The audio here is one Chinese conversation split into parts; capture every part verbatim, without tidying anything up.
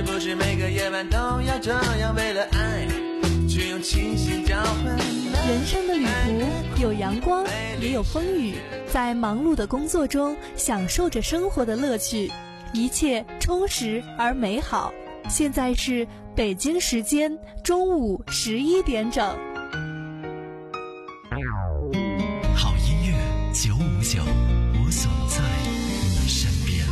是不是每个夜晚都要这样为了爱去用气息交换？ 人生的旅途有阳光也有风雨，在忙碌的工作中享受着生活的乐趣，一切充实而美好。现在是北京时间中午十一点整。 好音乐九五九，我总在你身边。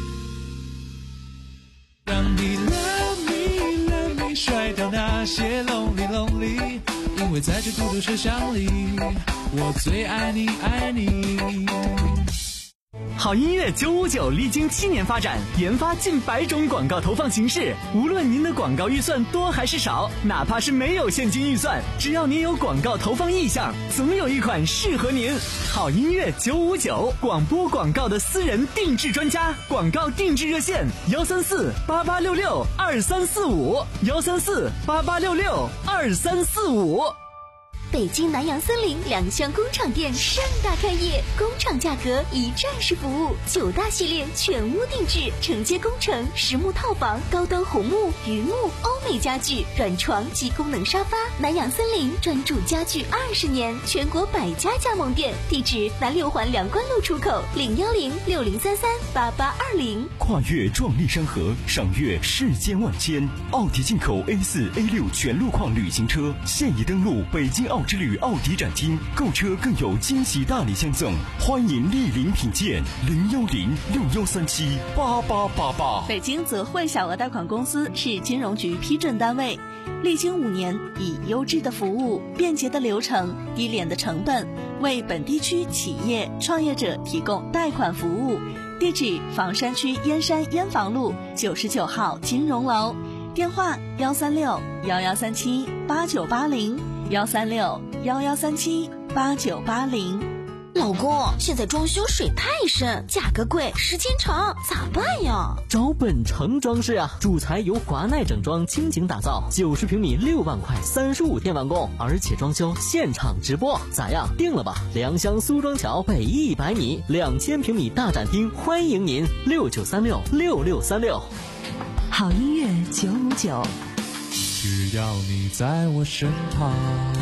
让你 love me love me 甩掉那些 lonely lonely， 因为在这孤独车厢里，我最爱你爱你。 好音乐九五九历经七年发展，研发近百种广告投放形式。无论您的广告预算多还是少，哪怕是没有现金预算，只要您有广告投放意向，总有一款适合您。好音乐九五九，广播广告的私人定制专家，广告定制热线幺三四八八六六二三四五幺三四八八六六二三四五。 北京南洋森林两厢工厂店盛大开业，工厂价格一站式服务，九大系列全屋定制，承接工程、实木套房、高端红木、榆木、欧美家具、软床及功能沙发。南洋森林专注家具二十年，全国百家加盟店，地址南六环梁关路出口零幺零六零三三八八二零。 跨越壮丽山河，赏月世间万千。奥迪进口 A 四 A 六 全路况旅行车现已登陆北京奥之旅奥迪展厅，购车更有惊喜大礼相赠，欢迎莅临品鉴。零幺零六幺三七八八八八。 北京泽汇小额贷款公司是金融局批准单位，历经五年，以优质的服务、便捷的流程、低廉的成本，为本地区企业创业者提供贷款服务。地址：房山区燕山燕房路九十九号金融楼，电话：幺三六幺幺三七八九八零。幺三六幺幺三七八九八零。 老公，现在装修水太深，价格贵，时间长，咋办呀？ 找本城装饰啊，主材由华奈整装倾情打造，九十平米六万块，三十五天完工，而且装修现场直播，咋样？定了吧？良乡苏庄桥北一百米，两千平米大展厅，欢迎您，六九三六六六三六。 好音乐九五九。 只要你在我身旁，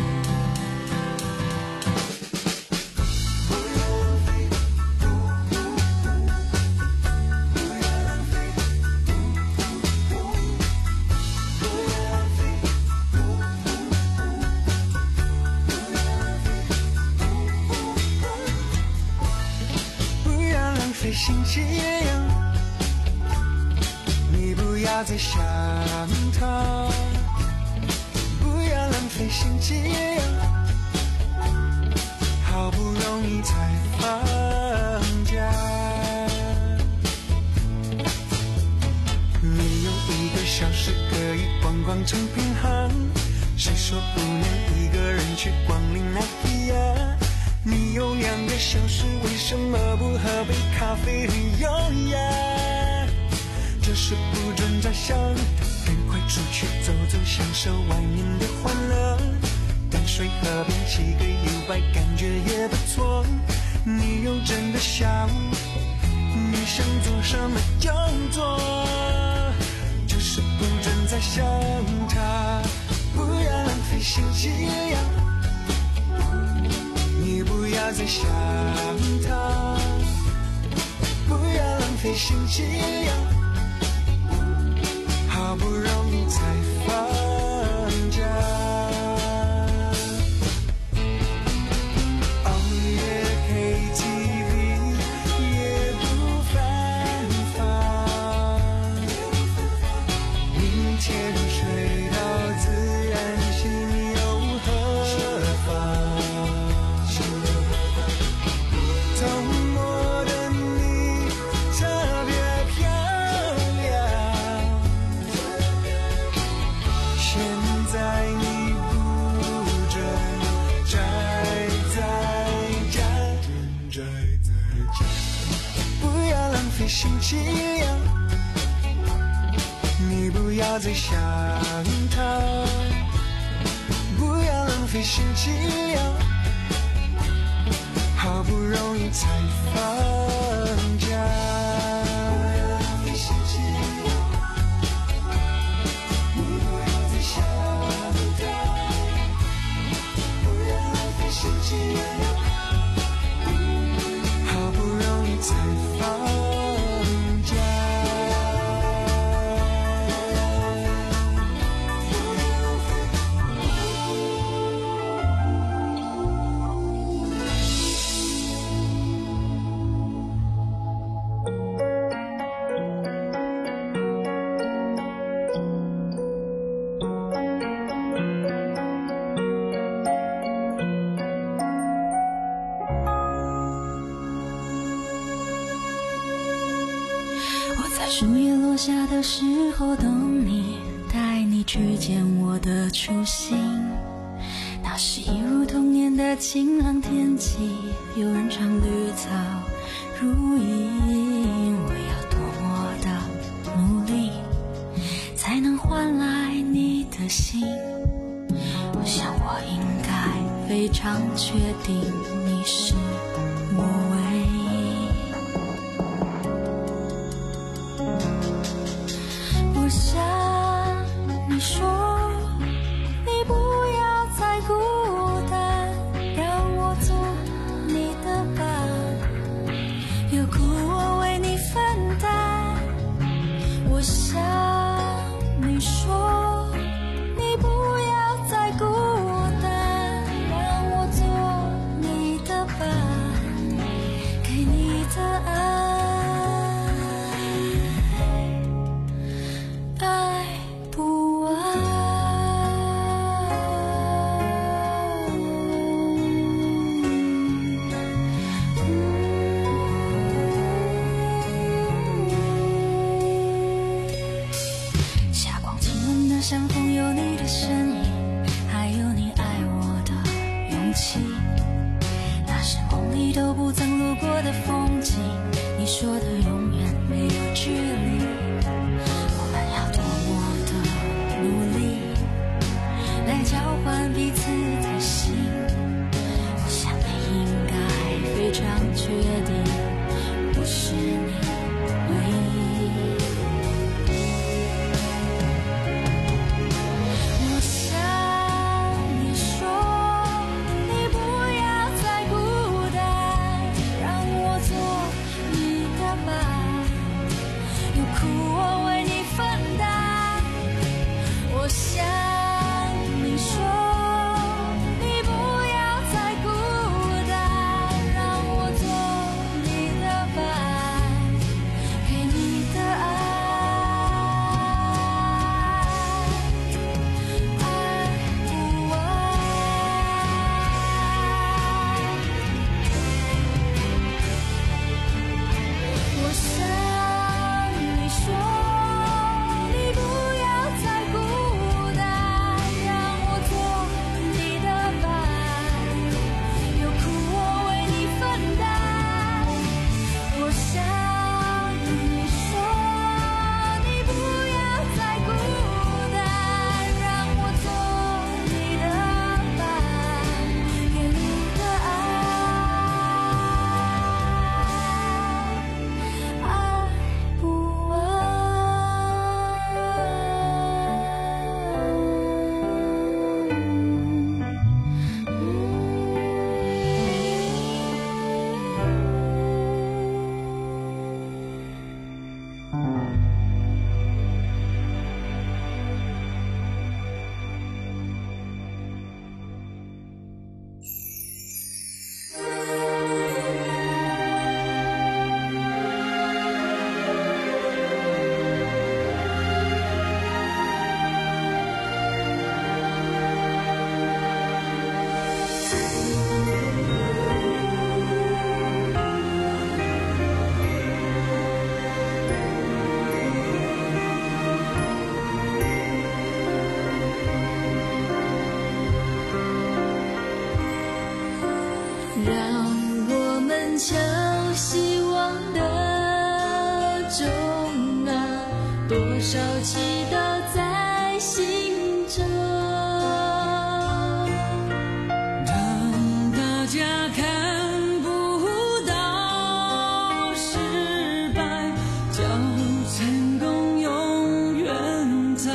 不要浪费心机，你不要再想他，不要浪费心机，好不容易才放假。你有一个小时可以逛逛成品行，谁说不能一个人去光临那比亚？你有两个小时，为什么不喝杯咖啡旅游呀？这是不准假象，赶快出去走走，享受外面的欢乐。淡水河边起个意外，感觉也不错。你有真的下午，你想做什么就做。这是不准再想他，不要浪费心机呀。你不要再想他，不要浪费心机呀。好不容易才放假，熬夜 K T V 也不犯法，明天睡到自然醒又何妨？周末的你特别漂亮，现在你不准宅在家，宅在家，不要浪费心机呀，你不要再想他，不要浪费心机呀，好不容易才放假。 树叶落下的时候等你，带你去见我的初心。那是一如童年的晴朗天气，有人唱绿草如茵。我要多么的努力，才能换来你的心。我想我应该非常确定你是我唯一。我想你说你不要再孤单，让我做你的伴，有苦我为你分担。我想你说你不要再孤单，让我做你的伴，给你的爱，爱不完。霞光清冷的相逢，有你的身影，还有你爱我的勇气。那是梦里都不曾路过的风景，你说的永远没有距离。我们要多么的努力，来交换彼此的心。我想你应该非常确定我是你唯一。我想你说你不要再孤单，让我做你的伴，有苦我为你分担。我想你说你不要再孤单，让我做你的伴，给你的爱，爱不完。我想你说你不要再孤单，让我做你的伴，有苦我为你分担。我想你说你不要再孤单，让我做你的伴，给你的爱，爱不完。让我们敲希望的钟啊，多少祈祷在心中，让大家看不到失败，叫成功永远在，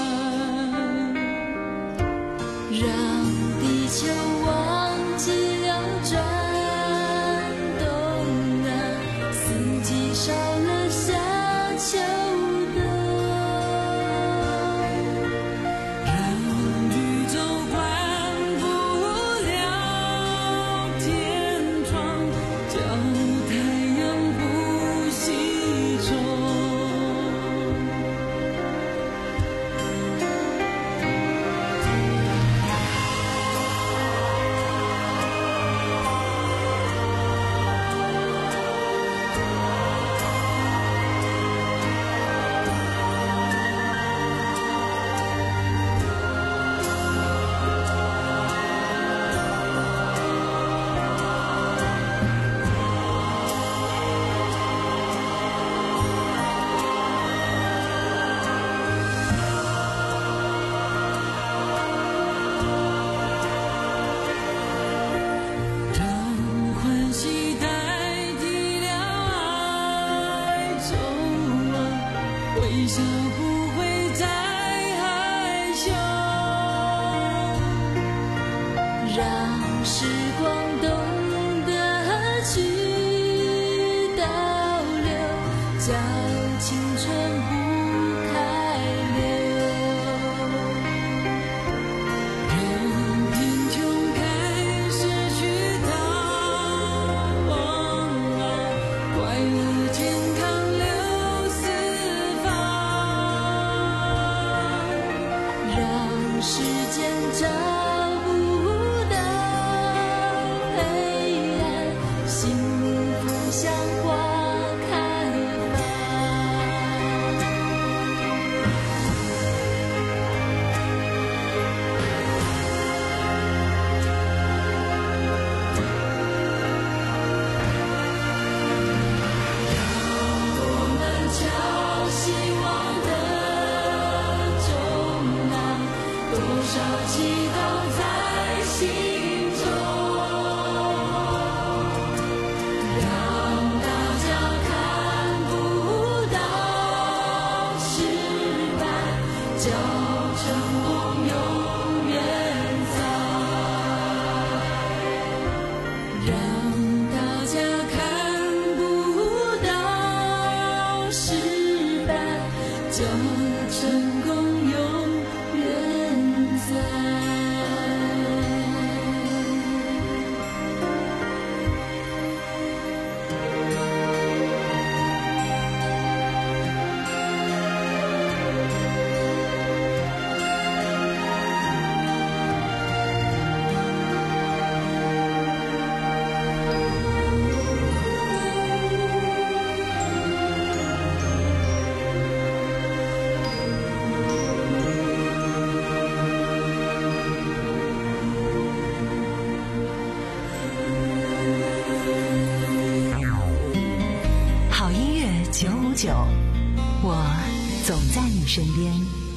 让地球忘记了转动啊，四季少了夏秋冬。 微笑不会再害羞，让时光懂得去倒流，叫青春不开流。任贫穷开始去逃亡啊，怪异健康流四方，让时间找不到黑暗，幸福像花开放。我们敲希望的钟啊，多少祈祷在心中，让大家看不到失败，叫成功永远在，让大家看不到失败，叫成功永远在。 好音乐九五九，我总在你身边。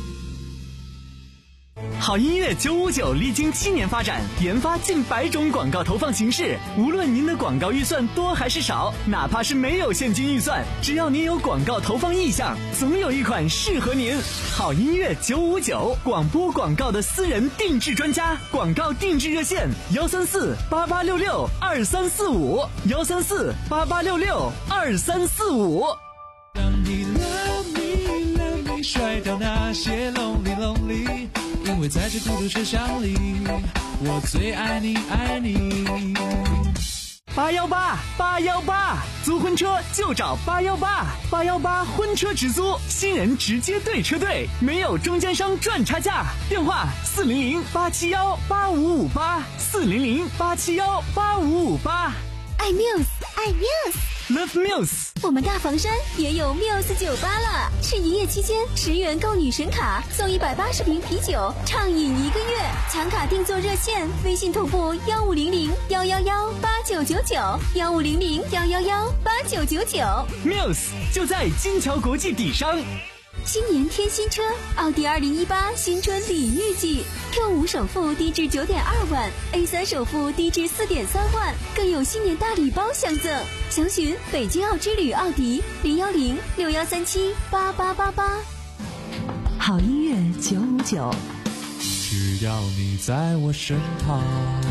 好音乐九五九历经七年发展，研发近百种广告投放形式。无论您的广告预算多还是少，哪怕是没有现金预算，只要您有广告投放意向，总有一款适合您。好音乐九五九，广播广告的私人定制专家，广告定制热线幺三四八八六六二三四五幺三四八八六六二三四五。 让你 love me love me 甩掉那些 lonely lonely， 因为在这孤独车厢里，我最爱你爱你。 八幺八八幺八，租婚车就找八幺八，八幺八婚车直租，新人直接对车队，没有中间商赚差价。电话四零零八七幺八五五八，四零零八七幺八五五八。 爱 Muse， 爱 Muse。Love Muse， 我们大房山也有 Muse 酒吧了，是营业期间十元购女神卡送一百八十瓶啤酒，畅饮一个月。抢卡定做热线，微信同步幺五零零幺幺幺八九九九，幺五零零幺幺幺八九九九。 Muse 就在金桥国际底商。 新年添新车，奥迪二零一八新春礼遇季 ，Q 五首付低至九点二万 ，A 三首付低至四点三万，更有新年大礼包相赠。详询北京奥之旅奥迪零幺零六幺三七八八八八。 好音乐九五九， 只要你在我身旁。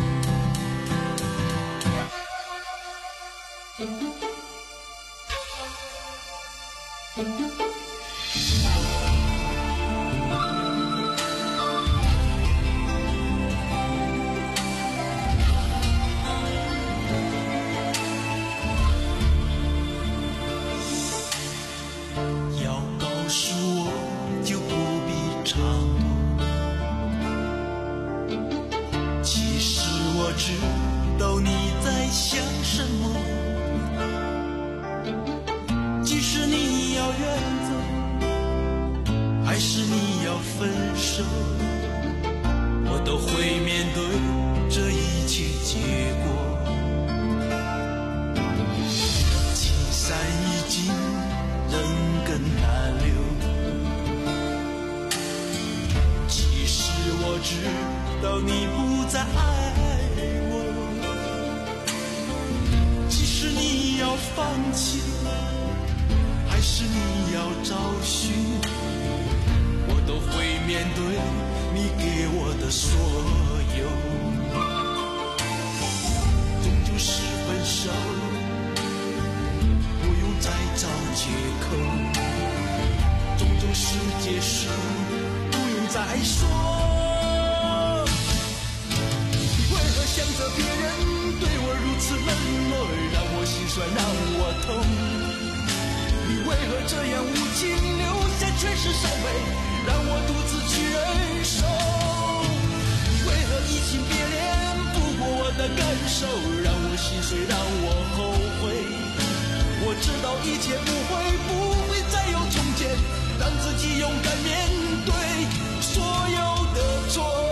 知道你在想什么，即使你要远走，还是你要分手，我都会面对这一切结果。情散已经人更难留，其实我知道你不再爱我，即使你要放弃，还是你要找寻是结束，不用再说。你为何想着别人对我如此冷落，让我心酸，让我痛？你为何这样无情，留下全是伤悲，让我独自去忍受？你为何移情别恋，不顾我的感受，让我心碎，让我后悔？我知道一切不会，不会再有从前，让自己勇敢面对所有的错。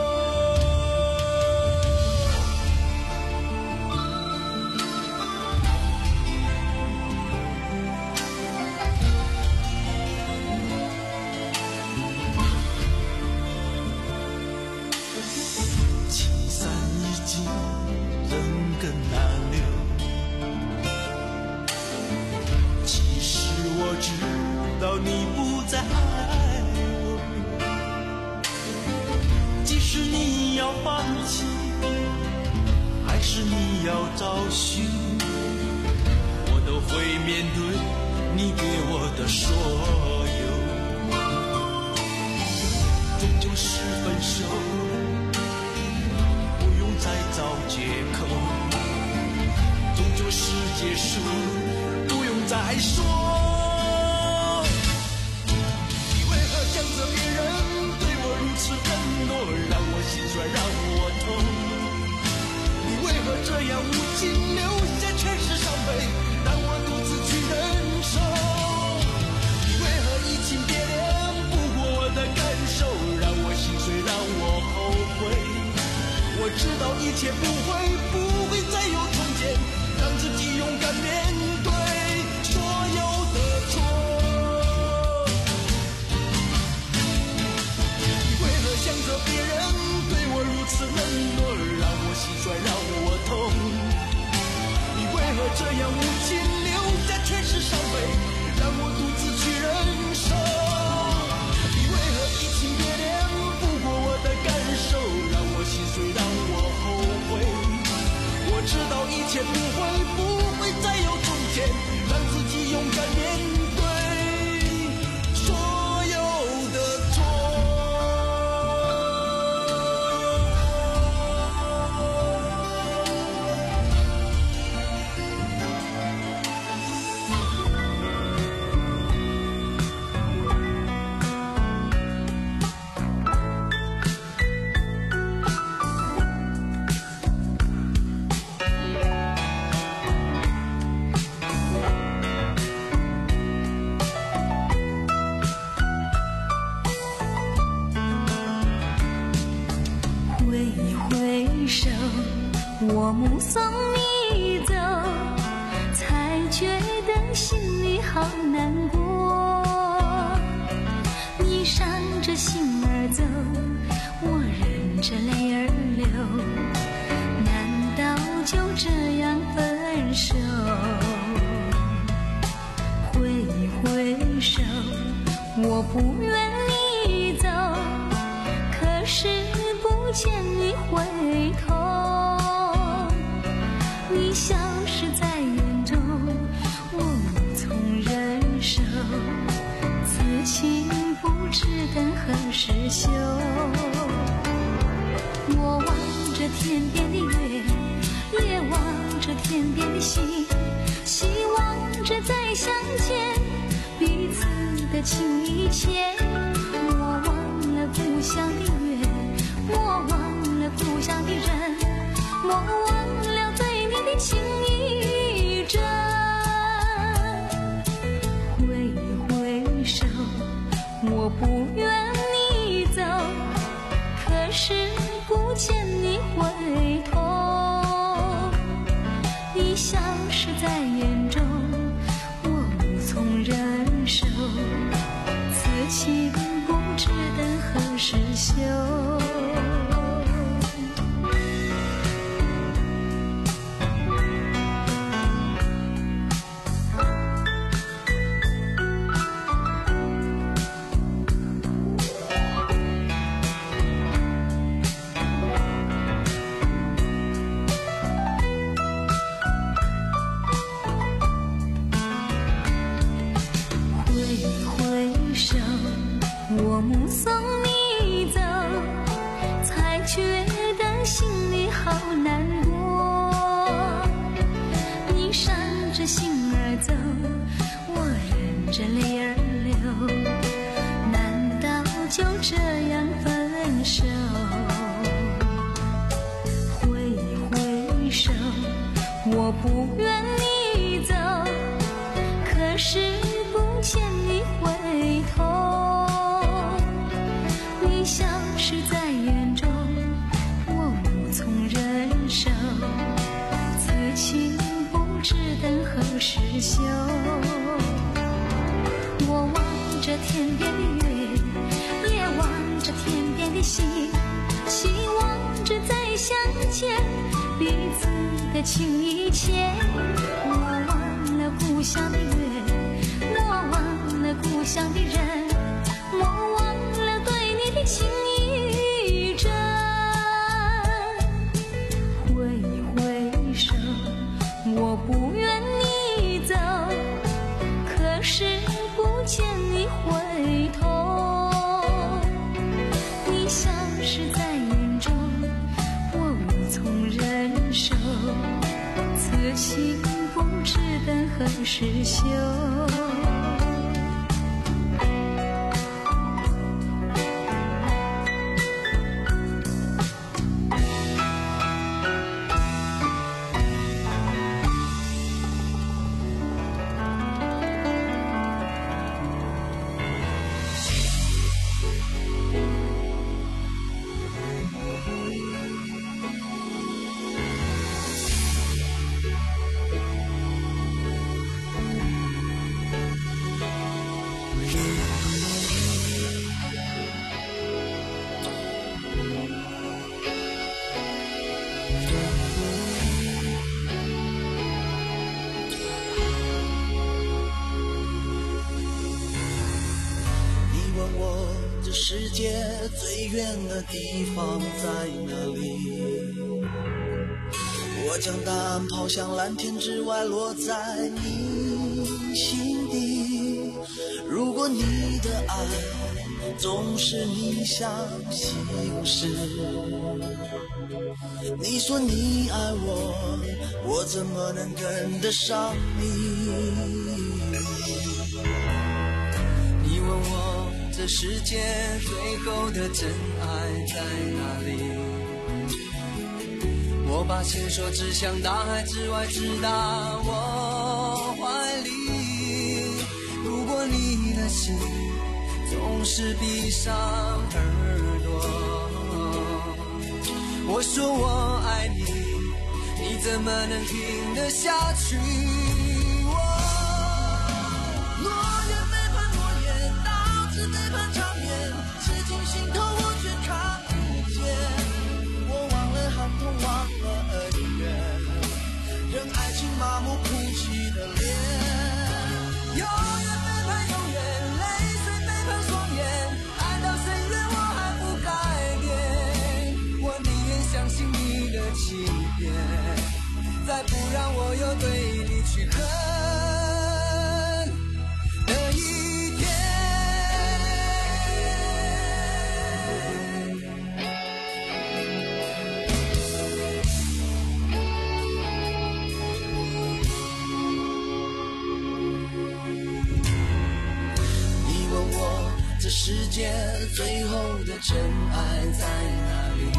情散已经，人更难留。我知道你不再爱我，即使你要放弃，还是你要找寻，我都会面对你给我的所有。终究是分手，不用再找借口，终究是结束，不用再说。想着别人对我如此冷落，让我心酸，让我痛。你为何这样无情，留下全是伤悲，让我独自去忍受？你为何移情别恋，不顾我的感受，让我心碎，让我后悔？我知道一切不会，不会再有从前，让自己勇敢面对所有的错。想着别人对我如此冷落，让我心酸，让我痛。你为何这样无情，留下全是伤悲，让我独自去忍受？你为何移情别恋，不顾我的感受，让我心碎，让我后悔？我知道一切不会，不会再有从前，让自己勇敢面对所有的错。 我目送你走，才觉得心里好难过。你闪着心儿走，我忍着泪儿流，难道就这样分手？挥一挥手，我不愿你走，可是不见你回头。你消失在眼中，我无从忍受，此情不知等何时休。我望着天边的月，也望着天边的星，希望着再相见，彼此的情意牵。我忘了故乡的月，我忘了故乡的人，我忘了对你的情意真。挥一挥手，我不愿你走，可是不见你回头。你消失在眼中，我无从忍受，此情不知等何时休。挥一挥手， 天边的月，也望着天边的星，希望着再相见，彼此的情谊牵。我忘了故乡的月，我忘了故乡的人，我忘了对你的情意真。挥一挥手，我不愿你走，可是不见你回头。你消失在眼中，我无从忍受，此情不知等何时休。 世界最远的地方在哪里？我将答案抛向蓝天之外，落在你心底。如果你的爱总是你想心事，你说你爱我，我怎么能跟得上你？你问我这世界最后的真爱在哪里？我把线索指向大海之外，直达我怀里。如果你的心总是闭上耳朵，我说我爱你，你怎么能听得下去？背叛场面，刺进心头，我却看不见。我忘了寒冬，忘了恩怨，任爱情麻木哭泣的脸。永远背叛，永远泪水背叛双眼，爱到深渊我还不改变。我宁愿相信你的欺骗，再不让我又对你去恨。世界最后的真爱在哪里？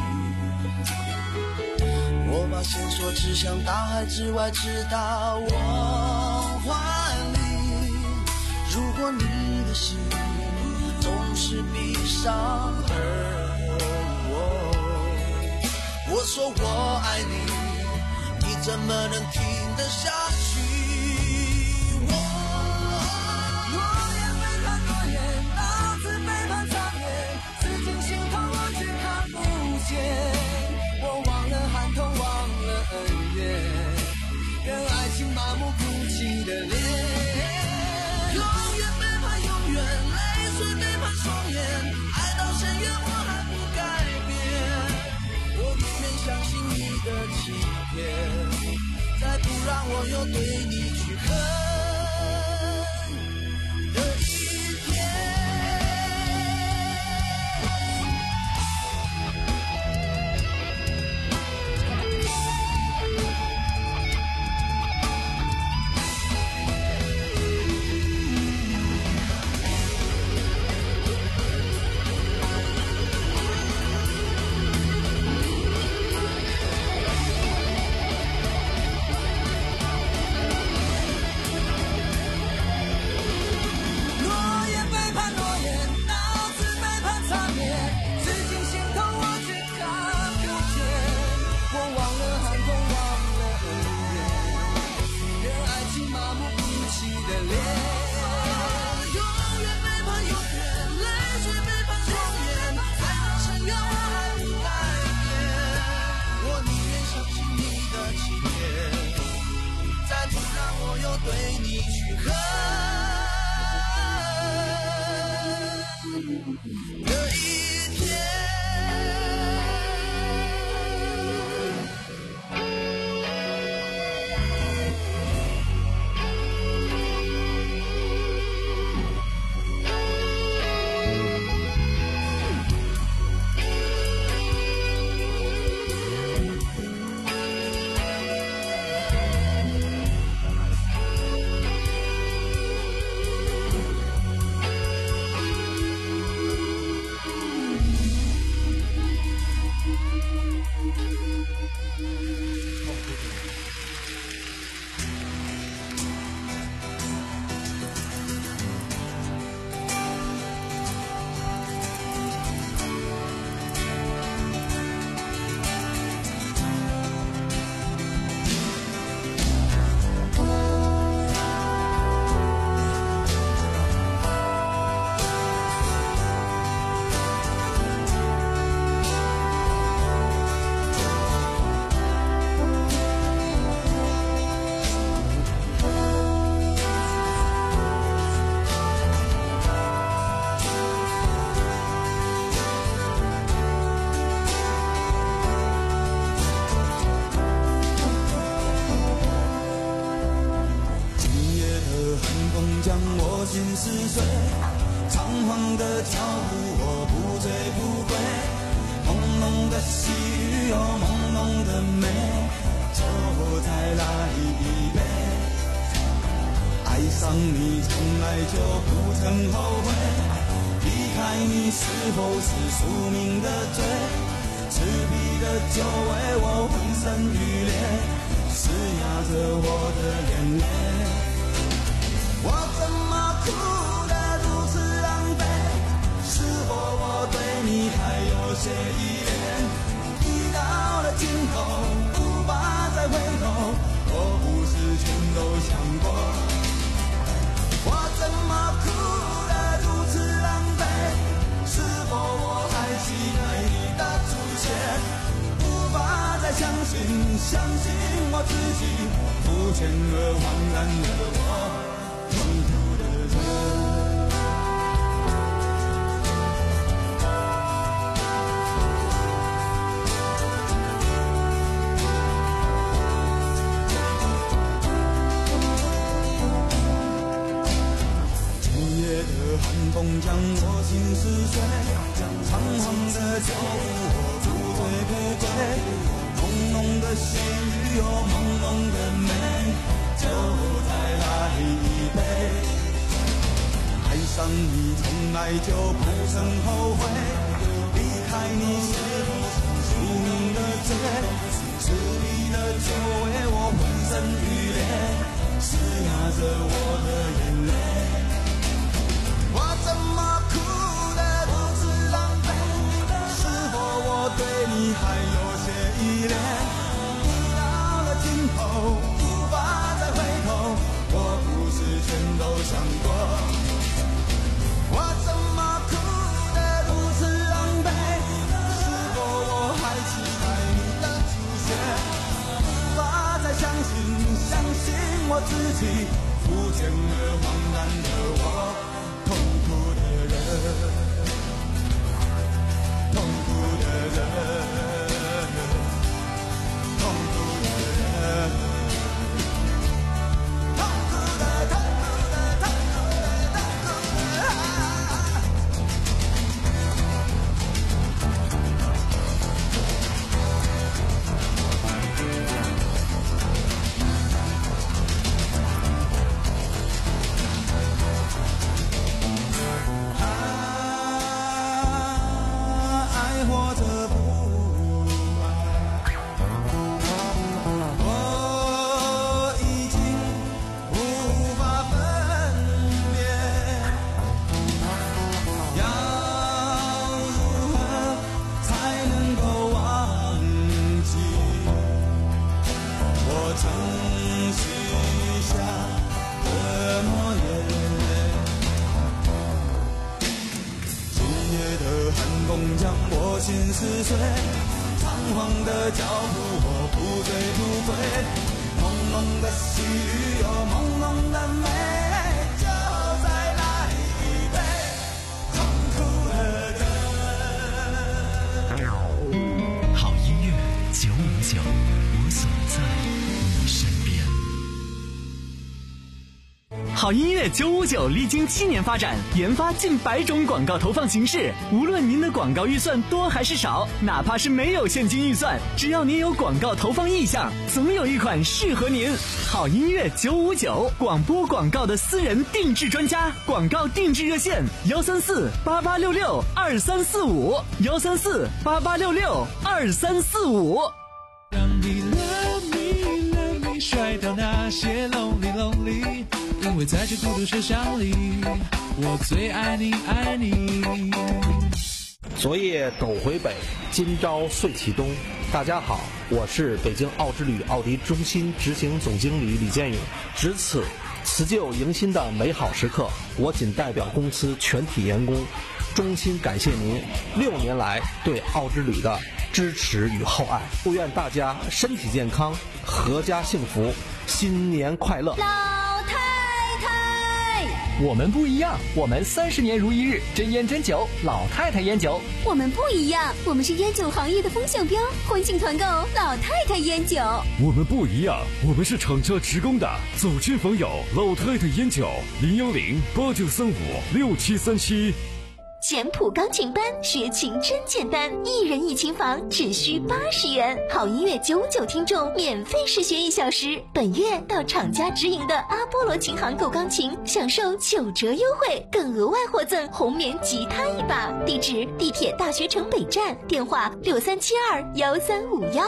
我把线索指向大海之外，直达我怀里。如果你的心总是闭上耳朵，我说我爱你，你怎么能听得下去？我忘了寒冬，忘了恩怨，任爱情麻木哭泣的脸。永远背叛，永远泪水背叛双眼，爱到深渊我还不改变。我宁愿相信你的欺骗，再不让我又对你去恨。 似水，仓皇的脚步我不醉不归，朦胧的细雨有朦胧的美，就再来一杯。爱上你从来就不曾后悔，离开你是否是宿命的罪？赤壁的酒为我浑身欲裂，施压着我的眼泪。我怎么哭得如此狼狈？是否我对你还有些依恋？已到了尽头，无法再回头，我不是全都想过。我怎么哭得如此狼狈？是否我还期待你的出现？无法再相信，相信我自己，肤浅而茫然的我，痛苦的人。寒风将我心撕碎，仓皇的脚步我不醉不归，朦胧的细雨有朦胧的美，就再来一杯。爱上你从来就不曾后悔，离开你是否是宿命的罪？赤壁的酒为我浑身欲裂，施压着我的眼泪。我怎么哭得如此狼狈？是否我对你还有些依恋？已到了尽头，无法再回头，我不是全都想过。我怎么哭得如此狼狈？是否我还期待你的出现？无法再相信，相信我自己，肤浅而茫然的我，痛苦的人，痛苦的人，痛苦的人，痛苦的，痛苦的，痛苦的，痛苦的。将我心撕碎，仓皇的脚步我不醉不归，朦胧的细雨有朦胧的美，就再来一杯痛苦的人。好音乐九五九，我所在你身边。 好音乐九五九历经七年发展，研发近百种广告投放形式。无论您的广告预算多还是少，哪怕是没有现金预算，只要您有广告投放意向，总有一款适合您。好音乐九五九，广播广告的私人定制专家，广告定制热线：幺三四八八六六二三四五，幺三四八八六六二三四五。 让你 love me love me 甩掉那些 lonely lonely。因为在这孤独车厢里，我最爱你爱你。 昨夜斗回北，今朝睡启东。大家好，我是北京奥之旅奥迪中心执行总经理李建勇。值此辞旧迎新的美好时刻，我仅代表公司全体员工，衷心感谢您六年来对奥之旅的支持与厚爱。祝愿大家身体健康，阖家幸福，新年快乐。 我们不一样，我们三十年如一日，真烟真酒，老太太烟酒。 我们不一样，我们是烟酒行业的风向标，欢庆团购老太太烟酒。 我们不一样，我们是厂家职工的走亲访友老太太烟酒，零幺零八九三五六七三七。 简谱钢琴班学琴真简单，一人一琴房只需八十元，好音乐九九听众免费试学一小时。本月到厂家直营的阿波罗琴行购钢琴，享受九折优惠，更额外获赠红棉吉他一把。地址：地铁大学城北站，电话六三七二幺三五幺。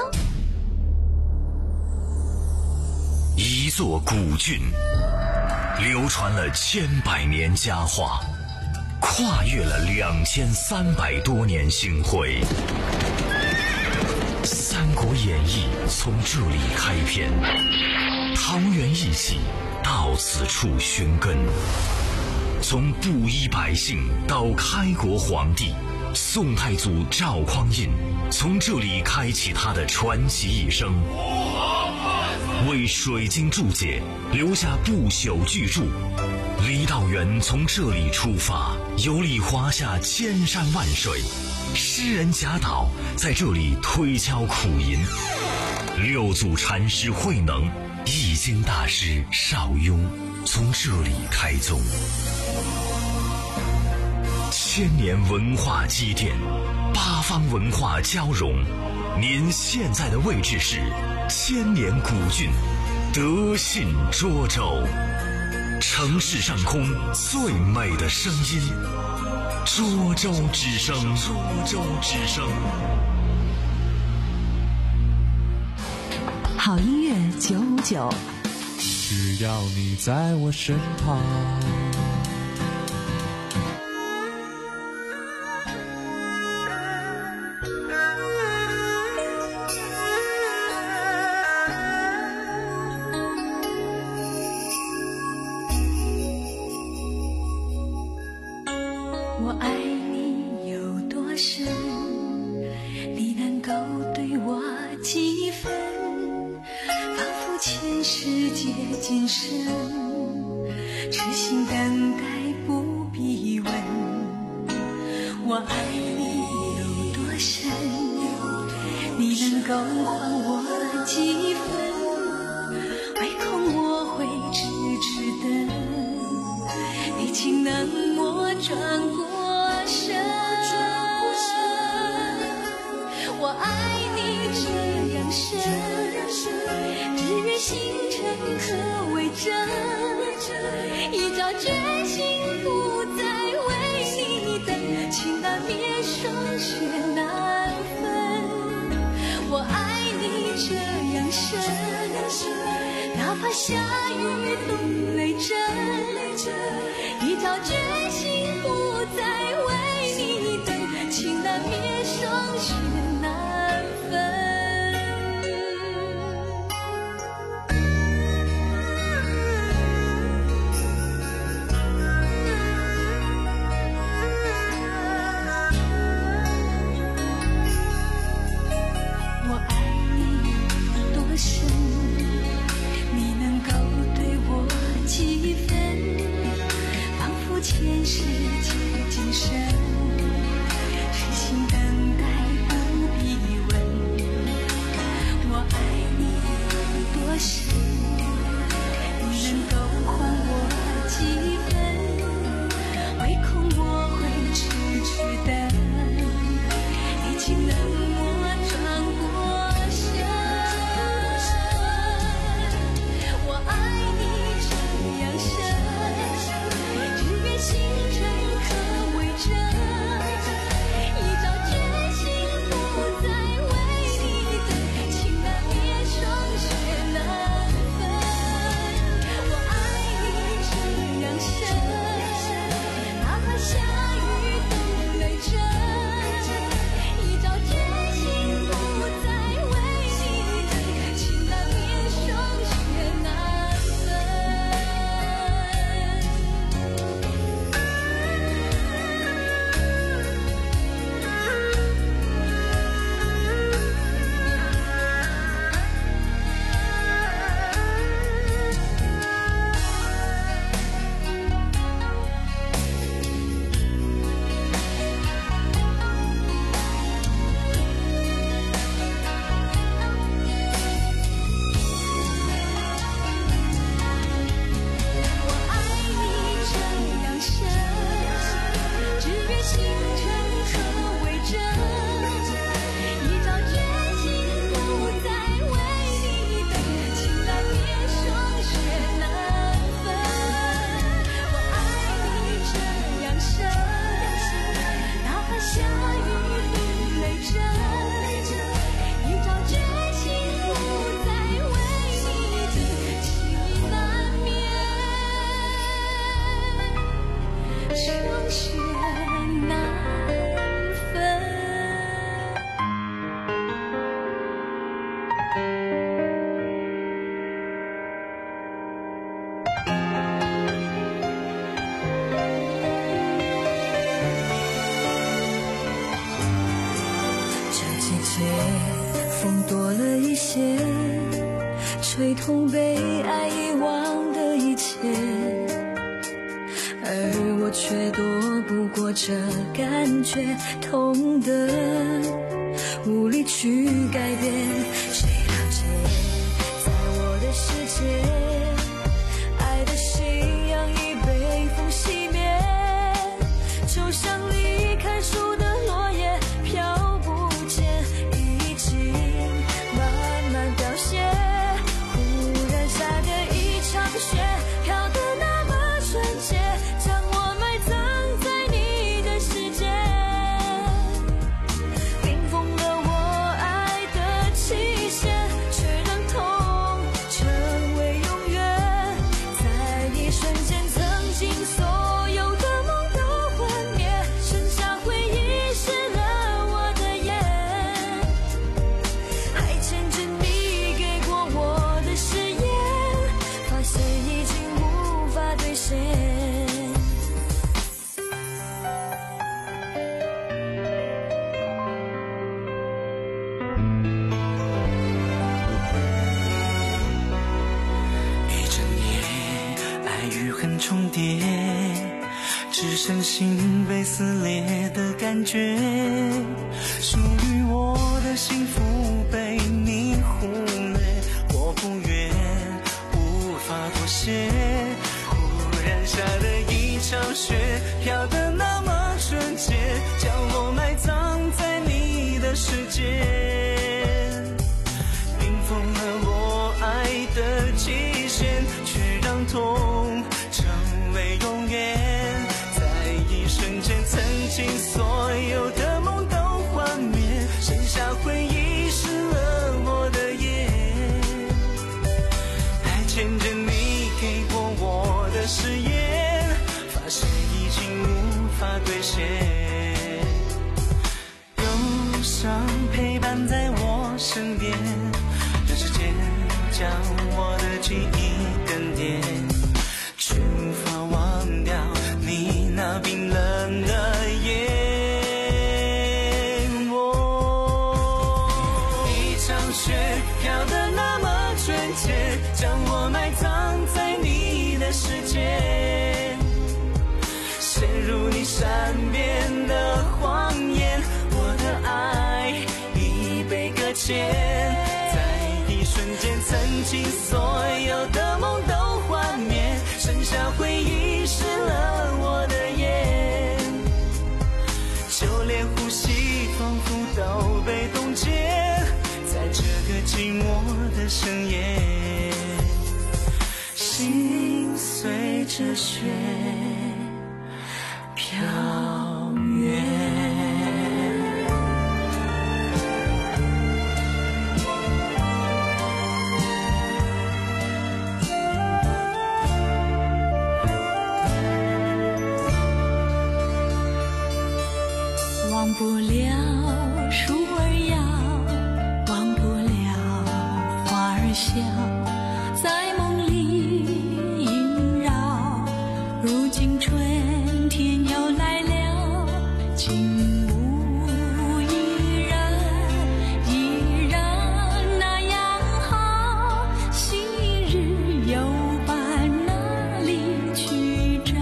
一座古郡，流传了千百年佳话，跨越了两千三百多年星辉。《三国演义》从这里开篇，桃园一起到此处寻根。从布衣百姓到开国皇帝，宋太祖赵匡胤从这里开启他的传奇一生，为水晶注解留下不朽巨著。李道元从这里出发，游历华夏千山万水，诗人贾岛在这里推敲苦吟，六祖禅师慧能、易经大师邵雍从这里开宗。千年文化积淀，八方文化交融，您现在的位置是千年古郡德信涿州，城市上空最美的声音，涿州之声，涿州之声。 好音乐九五九， 只要你在我身旁。 我爱你有多深，你能够对我几分？仿佛前世结今生，痴心等待不必问。我爱你有多深，你能够还我几分？唯恐我会痴痴等，你情能莫转过身。我爱你这样深，只愿心诚可为真，一朝决心不再为你等，情难灭霜雪难分。我爱你这样深，哪怕下雨冻泪针，一朝决心不再为你等，情难灭霜雪难分。我爱你多深，你能够对我几分？仿佛前世线，吹痛被爱遗忘的一切，而我却躲不过这感觉，痛得无力去改变。谁了解，在我的世界，爱的信仰已被风熄灭，就像离开树的落叶飘不见，已经慢慢凋谢。忽然下的一场雪，飘得那么纯洁，将我埋葬在你的世界，冰封了我爱的期限，却让痛成为永远。在一瞬间，曾经所有的梦都幻灭，剩下回忆湿了我的眼，还牵着你给过我的誓言，发现已经无法兑现。 一整夜，爱与恨重叠，只剩心被撕裂的感觉。属于我的幸福被你忽略，我不愿，无法妥协。忽然下的一场雪，飘得那么纯洁，将我埋葬在你的世界，冰封了我爱的期限，却让痛成为永远。在一瞬间，曾经所有的梦都幻灭，剩下回忆湿了我的眼，还牵着你给过我的誓言，发现已经无法兑现。忧伤陪伴在我身边，让时间将我的记忆更迭，却无法忘掉你那冰冷的眼。哦，一场雪飘得那么纯洁，将我埋葬在你的世界，陷入你善变的谎言，我的爱已被搁浅。在一瞬间，曾经所有的梦都幻灭，剩下回忆湿了我的眼，就连呼吸仿佛都被冻结，在这个寂寞的深夜，心随着雪飘远。 忘不了树儿摇，忘不了花儿笑，在梦里萦绕。如今春天又来了，景物依然依然那样好，昔日有伴哪里去找？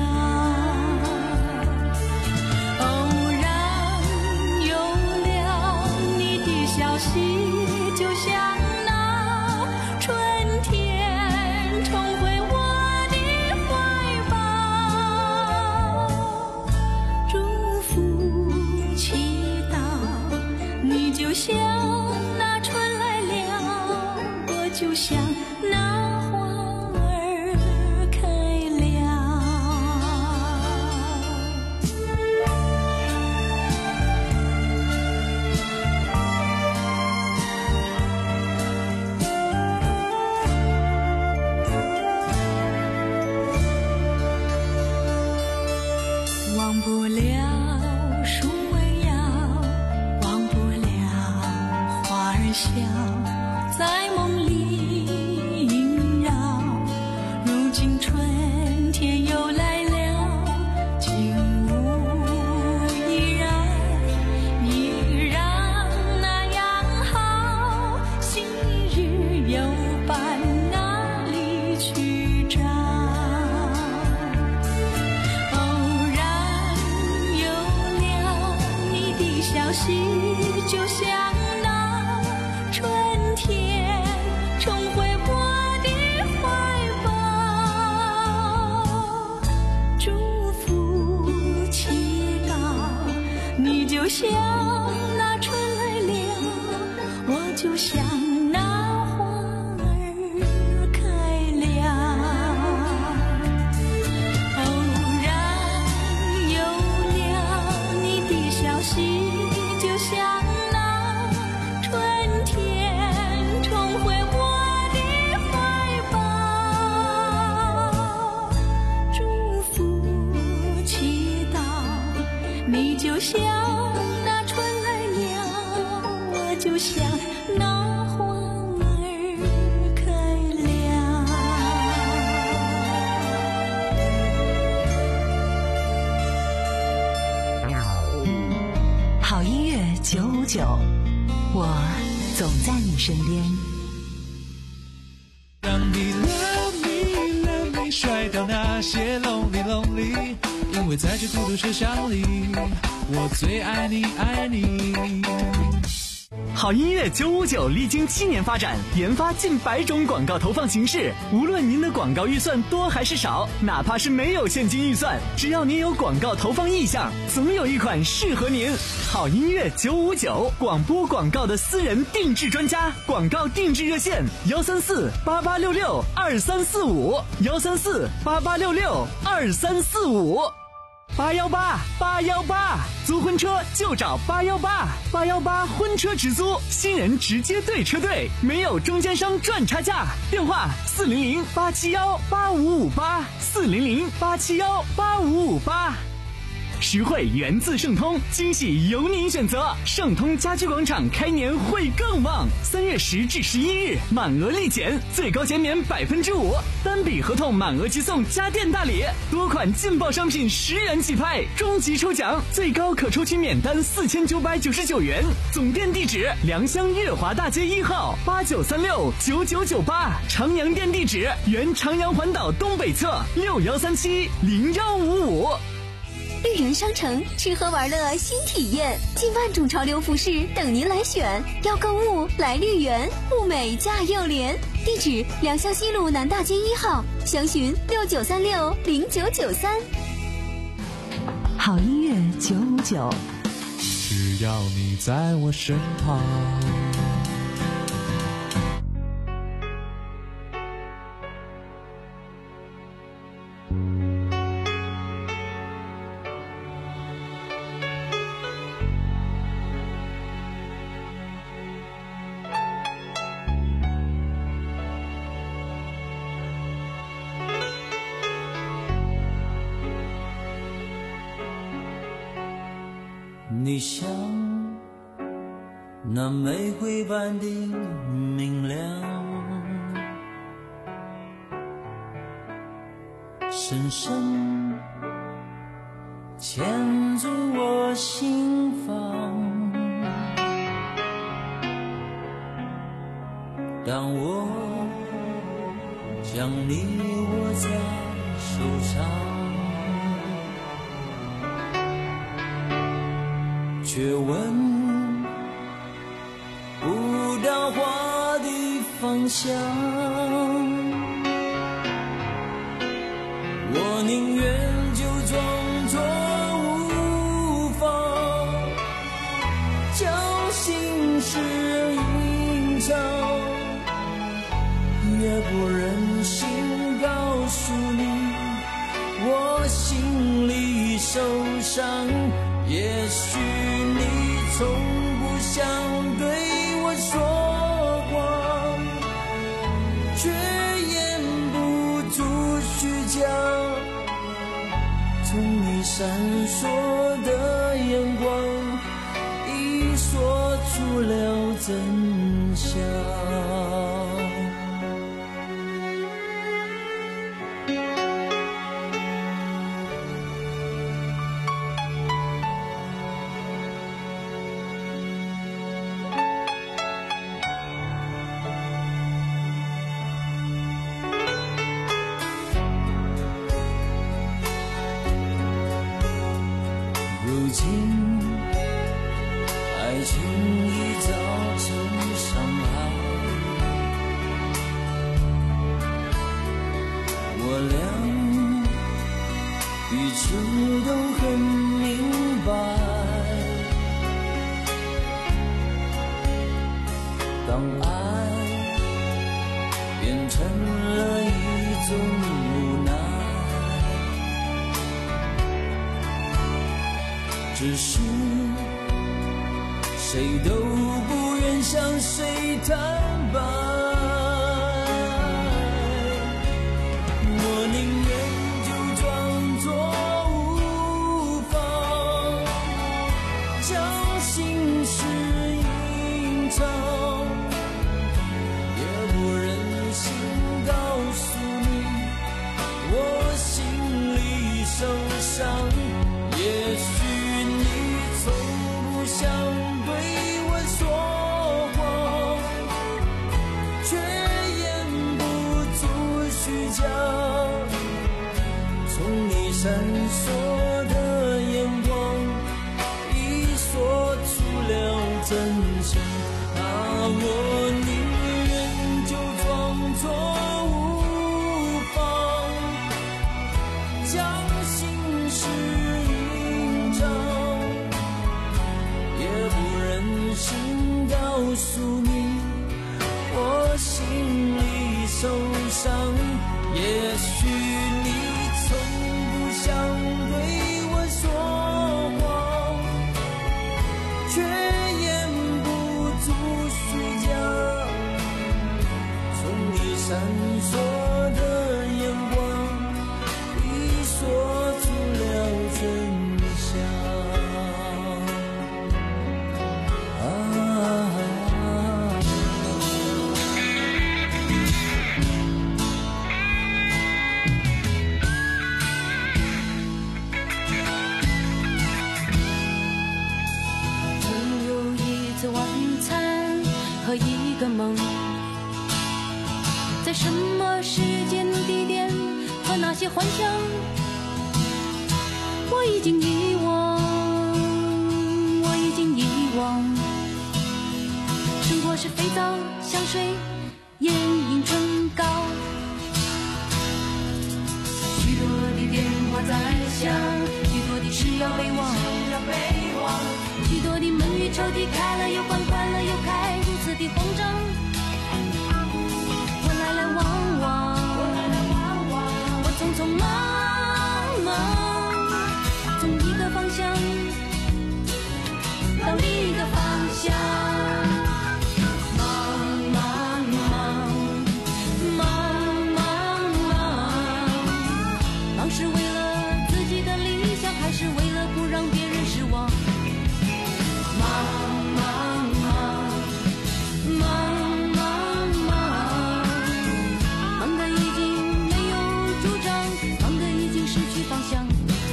消息就像那春天重回我的怀抱，祝福祈祷，你就像那春来了，我就像那花儿开了。忘不了树儿摇，忘不了花儿笑，在梦里消息，就像那春天重回我的怀抱，祝福祈祷，你就像那春来了，我就像那花儿开了。偶然有了你的消息，就像那春天重回我的怀抱，祝福祈祷，你就像那春来了，我就像那花儿开了。 好音乐九五九，我总在你身边。 让你 love me love me 甩掉那些 lonely lonely， 因为在这孤独车厢里，我最爱你爱你。 好音乐九五九历经七年发展，研发近百种广告投放形式。无论您的广告预算多还是少，哪怕是没有现金预算，只要您有广告投放意向，总有一款适合您。好音乐九五九，广播广告的私人定制专家，广告定制热线：幺三四八八六六二三四五，幺三四八八六六二三四五。八幺八八幺八，租婚车就找八幺八，八幺八婚车直租，新人直接对车队，没有中间商赚差价。电话四零零八七幺八五五八，四零零八七幺八五五八。实惠源自盛通，惊喜由您选择。盛通家居广场开年会更旺，三月十至十一日满额立减，最高减免百分之五，单笔合同满额即送家电大礼，多款劲爆商品十元起拍，终极抽奖最高可抽取免单四千九百九十九元。总店地址：良乡月华大街一号八九三六九九九八，长阳店地址：原长阳环岛东北侧六幺三七零幺五五。 绿人商城吃喝玩乐新体验，近万种潮流服饰等您来选。要购物来绿园，物美价又廉。地址：良乡西路南大街一号，详询六九三六零九九三。 好音乐九五九， 只要你在我身旁。 你像那玫瑰般的明亮，深深牵住我心房。当我将你握在手上，却闻不到花的芳香，我宁愿就装作无妨，将心事隐藏，也不忍心告诉你我心里受伤。也许你从不想对我说谎，却掩不住虚假，从你闪烁的眼光已说出了真相。如今轻易造成伤害。我俩彼此都很明白，当爱变成了一种无奈，只是谁都不愿向谁坦白。我宁愿就装作无妨，将心事隐藏，也不忍心告诉你我心里受伤。也许你从不想对我说谎，却掩不住虚假，从你闪烁的眼光已说出了真相。啊，我宁愿就装作无妨，将心事隐藏，也不忍心告诉你我心里受伤。也许你从不想对我说谎，却掩不住虚假，从你闪烁的眼光已说出了真相。啊， 曾有一次晚餐和一个梦，在什么时间地点和那些幻想，我已经遗忘，我已经遗忘。生活是肥皂、香水、眼影、唇膏，许多的电话在响，许多的事要备忘，许多的门与抽屉开了又关，关了又开，如此的慌张。我来来往往，我匆匆忙忙，从一个方向到另一个方向，忙忙忙，忙忙忙，忙是为了自己的理想，还是为了不让别人失望？忙忙忙，忙忙忙，忙得已经没有主张，忙得已经失去方向。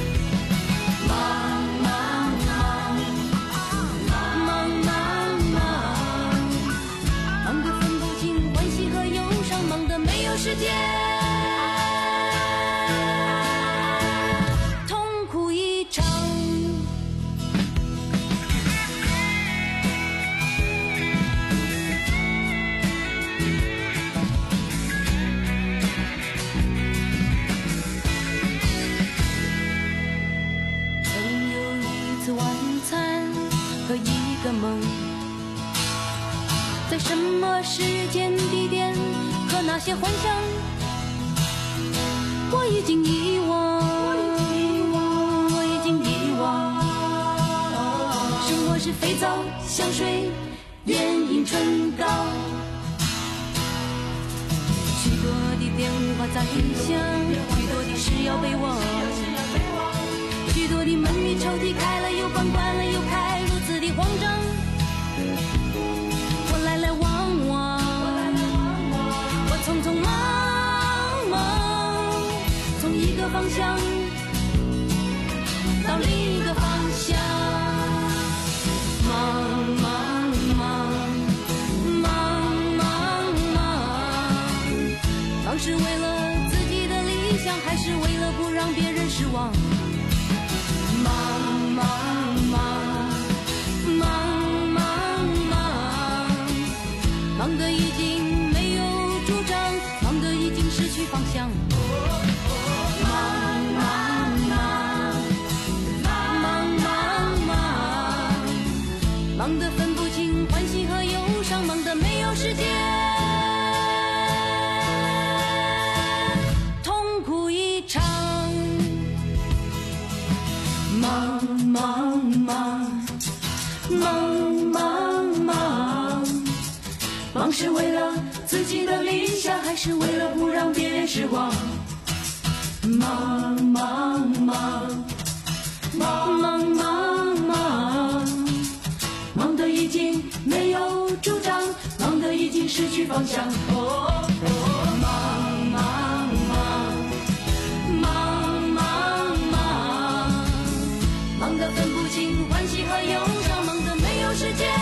忙忙忙，忙忙忙，忙得分不清欢喜和忧伤，忙得没有时间痛苦一场。曾有一次晚餐和一个梦，在什么时间地点和那些幻想，我已经遗忘，我已经遗忘。生活是肥皂、香水、眼影、唇膏，许多的电话在响，许多的事要备忘，许多的门与抽屉开了又关，关了又开，如此的慌张。我来来往往，我匆匆忙忙，从一个方向到另一个方向，忙忙忙，忙忙忙，忙是为了自己的理想，还是为了不让别人失望？忙忙忙。 忙得分不清欢喜和忧伤，忙得没有时间痛苦一场。忙忙忙忙忙忙，忙是为了自己的理想，还是为了不让别人失望？忙忙忙忙忙忙忙，忙得已经没有主张，忙得已经失去方向。哦哦，忙忙忙忙忙忙，忙得分不清欢喜和忧伤，忙得没有时间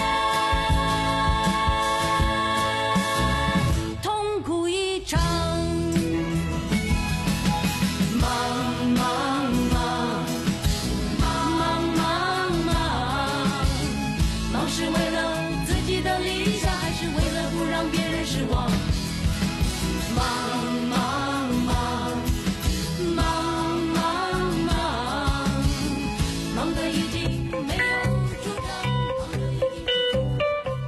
痛苦一场。忙忙忙忙忙忙，忙是为了自己的理想，还是为了不让别人失望？忙忙忙忙忙忙，忙得已经没有主张，忙得已经。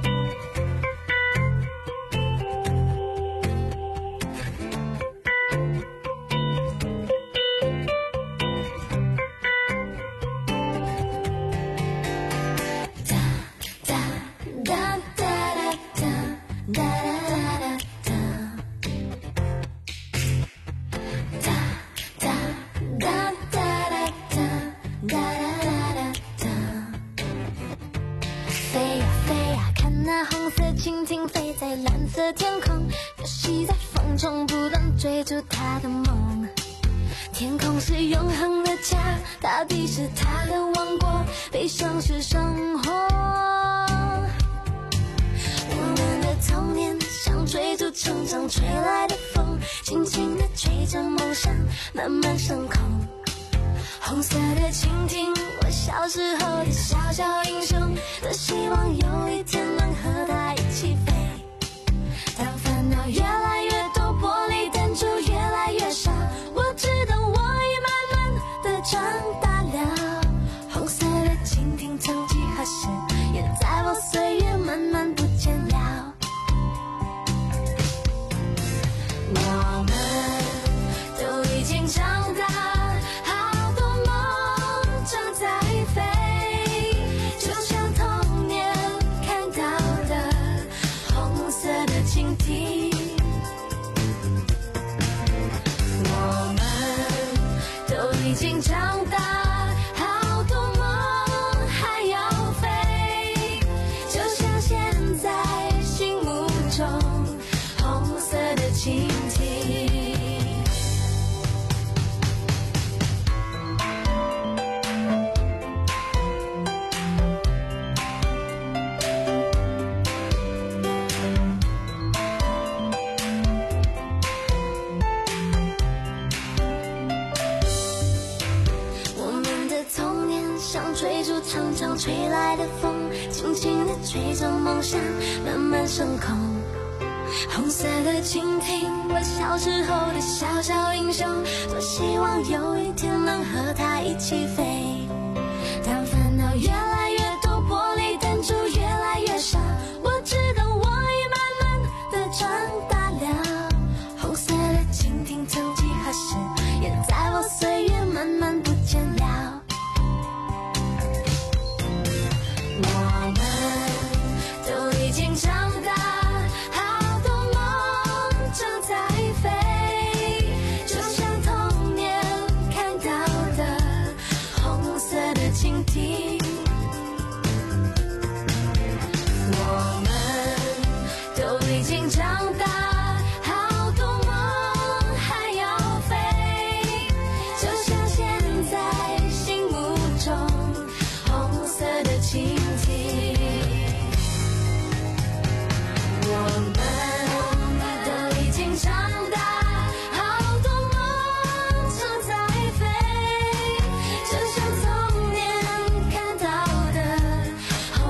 飞呀飞呀，看那红色蜻蜓飞在蓝色天空，游戏在风中，不断追逐它的梦。天空是永恒的家，大地是它的王国，悲伤是生活。我们的童年像追逐成长吹来的风，轻轻地吹着梦想慢慢升空。红色的蜻蜓，我小时候的小小英雄，多希望有一天能和它一起飞。当烦恼越来越多，玻璃弹珠越来越少，我知道我已慢慢的长大了。红色的蜻蜓曾几何时，也在我岁月慢慢不见了。我们都已经长大，好多梦正在飞，就像童年看到的红色的蜻蜓。我们都已经长大，好多梦还要飞，就像现在心目中红色的蜻蜓。我们的童年像追逐长长吹来的风，轻轻地吹着梦想慢慢升空。红色的蜻蜓，我小时候的小小英雄，多希望有一天能和它一起飞。